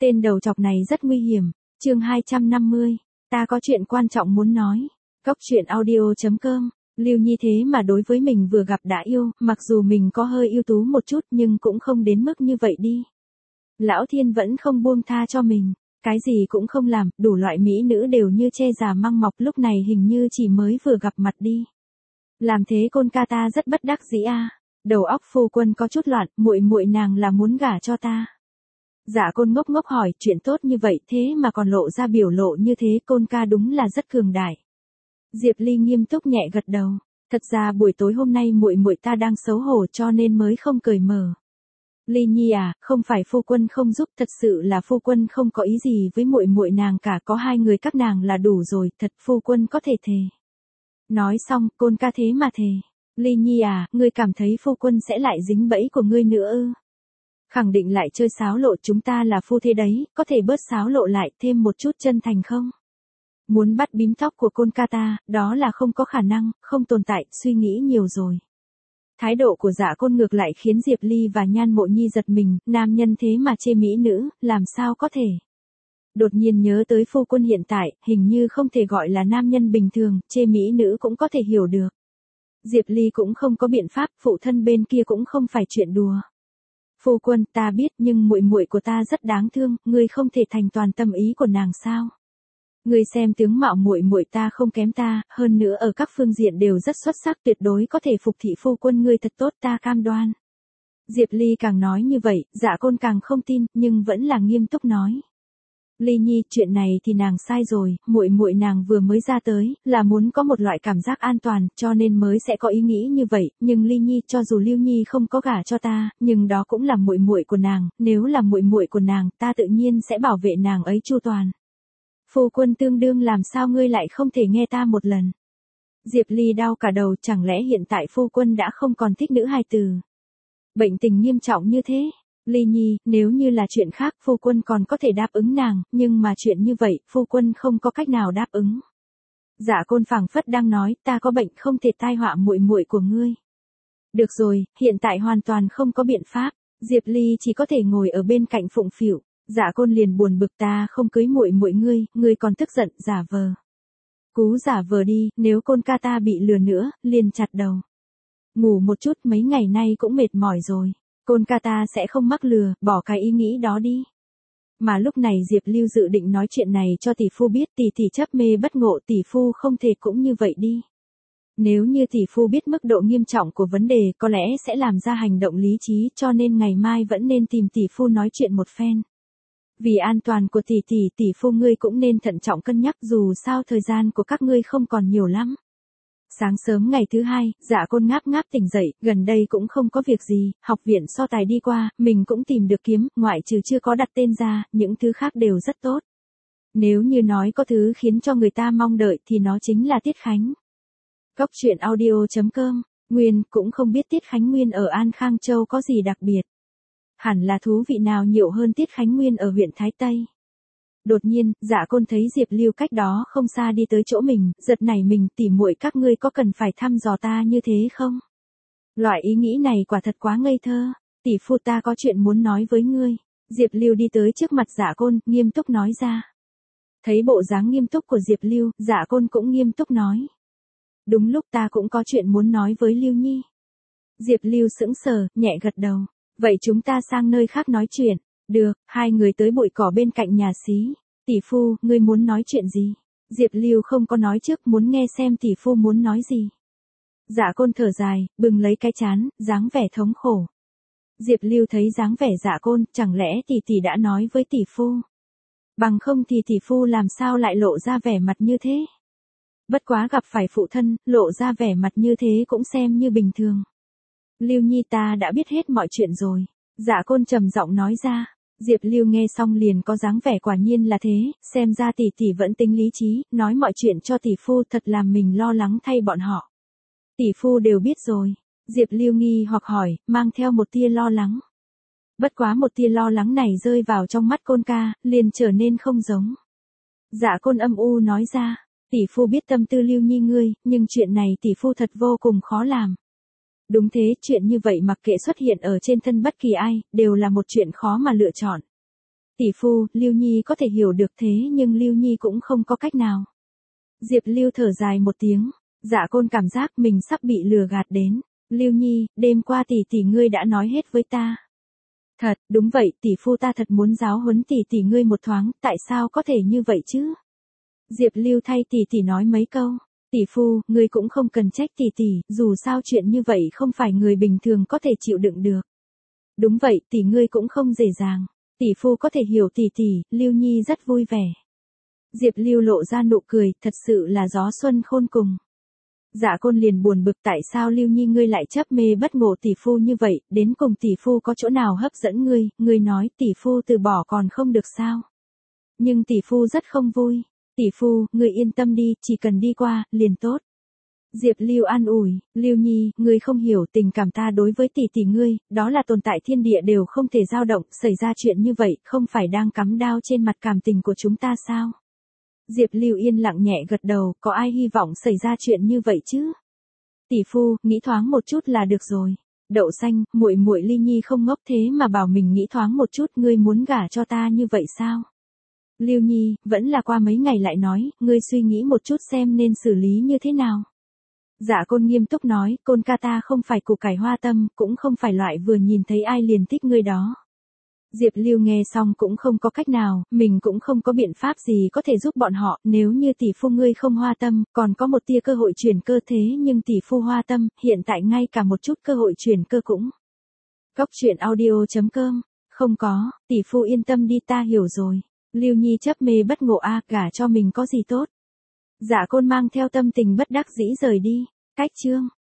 Tên đầu chọc này rất nguy hiểm. Chương 250, ta có chuyện quan trọng muốn nói. Cốc truyện audio.com. Lưu Nhi thế mà đối với mình vừa gặp đã yêu, mặc dù mình có hơi ưu tú một chút nhưng cũng không đến mức như vậy đi. Lão Thiên vẫn không buông tha cho mình, cái gì cũng không làm, đủ loại mỹ nữ đều như che già măng mọc, lúc này hình như chỉ mới vừa gặp mặt đi. Làm thế Côn ca ta rất bất đắc dĩ a. Đầu óc phu quân có chút loạn, muội nàng là muốn gả cho ta. Dạ Côn ngốc ngốc hỏi, chuyện tốt như vậy thế mà còn lộ ra biểu lộ như thế, Côn ca đúng là rất cường đại. Diệp Ly nghiêm túc nhẹ gật đầu, thật ra buổi tối hôm nay muội ta đang xấu hổ cho nên mới không cởi mở. Ly Nhi à, không phải phu quân không giúp, thật sự là phu quân không có ý gì với muội nàng cả, có hai người các nàng là đủ rồi, thật phu quân có thể thề. Nói xong, Côn ca thế mà thề. Ly Nhi à, ngươi cảm thấy phu quân sẽ lại dính bẫy của ngươi nữa ư? Khẳng định lại chơi xáo lộ, chúng ta là phu thê đấy, có thể bớt xáo lộ lại, thêm một chút chân thành không? Muốn bắt bím tóc của Côn ca ta, đó là không có khả năng, không tồn tại, suy nghĩ nhiều rồi. Thái độ của Dạ Côn ngược lại khiến Diệp Ly và Nhan Mộ Nhi giật mình, nam nhân thế mà chê mỹ nữ, làm sao có thể? Đột nhiên nhớ tới phu quân hiện tại, hình như không thể gọi là nam nhân bình thường, chê mỹ nữ cũng có thể hiểu được. Diệp Ly cũng không có biện pháp, phụ thân bên kia cũng không phải chuyện đùa. Phu quân, ta biết, nhưng muội của ta rất đáng thương, ngươi không thể thành toàn tâm ý của nàng sao? Ngươi xem tướng mạo muội ta không kém ta, hơn nữa ở các phương diện đều rất xuất sắc, tuyệt đối có thể phục thị phu quân ngươi thật tốt, ta cam đoan. Diệp Ly càng nói như vậy, Dạ Côn càng không tin, nhưng vẫn là nghiêm túc nói. Ly Nhi, chuyện này thì nàng sai rồi, muội nàng vừa mới ra tới, là muốn có một loại cảm giác an toàn, cho nên mới sẽ có ý nghĩ như vậy, nhưng Ly Nhi, cho dù Lưu Nhi không có gả cho ta, nhưng đó cũng là muội của nàng, nếu là muội của nàng, ta tự nhiên sẽ bảo vệ nàng ấy chu toàn. Phu quân tương đương, làm sao ngươi lại không thể nghe ta một lần? Diệp Ly đau cả đầu, chẳng lẽ hiện tại phu quân đã không còn thích nữ hài tử? Bệnh tình nghiêm trọng như thế. Ly Nhi, nếu như là chuyện khác phu quân còn có thể đáp ứng nàng, nhưng mà chuyện như vậy, phu quân không có cách nào đáp ứng. Dạ Côn phảng phất đang nói, ta có bệnh không thể tai họa muội của ngươi. Được rồi, hiện tại hoàn toàn không có biện pháp, Diệp Ly chỉ có thể ngồi ở bên cạnh phụng phịu. Dạ Côn liền buồn bực, ta không cưới muội ngươi còn tức giận, giả vờ. Cú giả vờ đi, nếu Côn ca ta bị lừa nữa, liền chặt đầu. Ngủ một chút, mấy ngày nay cũng mệt mỏi rồi. Côn ca ta sẽ không mắc lừa, bỏ cái ý nghĩ đó đi. Mà lúc này Diệp Lưu dự định nói chuyện này cho tỷ phu biết, tỷ chấp mê bất ngộ, tỷ phu không thể cũng như vậy đi. Nếu như tỷ phu biết mức độ nghiêm trọng của vấn đề, có lẽ sẽ làm ra hành động lý trí, cho nên ngày mai vẫn nên tìm tỷ phu nói chuyện một phen. Vì an toàn của tỷ phu ngươi cũng nên thận trọng cân nhắc, dù sao thời gian của các ngươi không còn nhiều lắm. Sáng sớm ngày thứ hai, Dạ Côn ngáp tỉnh dậy, gần đây cũng không có việc gì, học viện so tài đi qua, mình cũng tìm được kiếm, ngoại trừ chưa có đặt tên ra, những thứ khác đều rất tốt. Nếu như nói có thứ khiến cho người ta mong đợi thì nó chính là Tiết Khánh. Cốc truyện audio.com, Nguyên cũng không biết Tiết Khánh Nguyên ở An Khang Châu có gì đặc biệt. Hẳn là thú vị nào nhiều hơn Tiết Khánh Nguyên ở huyện Thái Tây. Đột nhiên, Dạ Côn thấy Diệp Lưu cách đó không xa đi tới chỗ mình, giật nảy mình, tỉ muội các ngươi có cần phải thăm dò ta như thế không? Loại ý nghĩ này quả thật quá ngây thơ, tỷ phu ta có chuyện muốn nói với ngươi. Diệp Lưu đi tới trước mặt Dạ Côn, nghiêm túc nói ra. Thấy bộ dáng nghiêm túc của Diệp Lưu, Dạ Côn cũng nghiêm túc nói. Đúng lúc ta cũng có chuyện muốn nói với Lưu Nhi. Diệp Lưu sững sờ, nhẹ gật đầu. Vậy chúng ta sang nơi khác nói chuyện. Được, hai người tới bụi cỏ bên cạnh nhà xí. Tỷ phu, ngươi muốn nói chuyện gì? Diệp Lưu không có nói trước, muốn nghe xem tỷ phu muốn nói gì. Dạ Côn thở dài, bừng lấy cái chán, dáng vẻ thống khổ. Diệp Lưu thấy dáng vẻ Dạ Côn, chẳng lẽ tỷ đã nói với tỷ phu? Bằng không thì tỷ phu làm sao lại lộ ra vẻ mặt như thế? Bất quá gặp phải phụ thân, lộ ra vẻ mặt như thế cũng xem như bình thường. Lưu Nhi, ta đã biết hết mọi chuyện rồi. Dạ Côn trầm giọng nói ra. Diệp Lưu nghe xong liền có dáng vẻ quả nhiên là thế, xem ra tỷ vẫn tính lý trí, nói mọi chuyện cho tỷ phu, thật làm mình lo lắng thay bọn họ. Tỷ phu đều biết rồi. Diệp Lưu nghi hoặc hỏi, mang theo một tia lo lắng. Bất quá một tia lo lắng này rơi vào trong mắt Côn ca, liền trở nên không giống. Dạ Côn âm u nói ra, tỷ phu biết tâm tư Lưu Nhi ngươi, nhưng chuyện này tỷ phu thật vô cùng khó làm. Đúng thế, chuyện như vậy mặc kệ xuất hiện ở trên thân bất kỳ ai, đều là một chuyện khó mà lựa chọn. Tỷ phu, Lưu Nhi có thể hiểu được thế nhưng Lưu Nhi cũng không có cách nào. Diệp Lưu thở dài một tiếng, Dạ Côn cảm giác mình sắp bị lừa gạt đến. Lưu Nhi, đêm qua tỷ ngươi đã nói hết với ta. Thật, đúng vậy, tỷ phu ta thật muốn giáo huấn tỷ ngươi một thoáng, tại sao có thể như vậy chứ? Diệp Lưu thay tỷ nói mấy câu. Tỷ phu, ngươi cũng không cần trách tỷ, dù sao chuyện như vậy không phải người bình thường có thể chịu đựng được. Đúng vậy, tỷ ngươi cũng không dễ dàng. Tỷ phu có thể hiểu tỷ, Lưu Nhi rất vui vẻ. Diệp Lưu lộ ra nụ cười, thật sự là gió xuân khôn cùng. Dạ Côn liền buồn bực tại sao Lưu Nhi ngươi lại chấp mê bất ngộ tỷ phu như vậy, đến cùng tỷ phu có chỗ nào hấp dẫn ngươi nói tỷ phu từ bỏ còn không được sao? Nhưng tỷ phu rất không vui. Tỷ phu, ngươi yên tâm đi, chỉ cần đi qua, liền tốt. Diệp Lưu an ủi, Lưu Nhi, ngươi không hiểu tình cảm ta đối với tỷ ngươi, đó là tồn tại thiên địa đều không thể dao động, xảy ra chuyện như vậy, không phải đang cắm đao trên mặt cảm tình của chúng ta sao? Diệp Lưu yên lặng nhẹ gật đầu, có ai hy vọng xảy ra chuyện như vậy chứ? Tỷ phu, nghĩ thoáng một chút là được rồi. Đậu xanh, muội Ly Nhi không ngốc thế mà bảo mình nghĩ thoáng một chút, ngươi muốn gả cho ta như vậy sao? Lưu Nhi, vẫn là qua mấy ngày lại nói, ngươi suy nghĩ một chút xem nên xử lý như thế nào. Dạ Côn nghiêm túc nói, Côn ca ta không phải củ cải hoa tâm, cũng không phải loại vừa nhìn thấy ai liền thích ngươi đó. Diệp Lưu nghe xong cũng không có cách nào, mình cũng không có biện pháp gì có thể giúp bọn họ, nếu như tỷ phu ngươi không hoa tâm, còn có một tia cơ hội chuyển cơ thế nhưng tỷ phu hoa tâm, hiện tại ngay cả một chút cơ hội chuyển cơ cũng. Góc truyện audio.com, không có, tỷ phu yên tâm đi ta hiểu rồi. Lưu Nhi chấp mê bất ngộ gả cho mình có gì tốt. Dạ Côn mang theo tâm tình bất đắc dĩ rời đi. Cách chương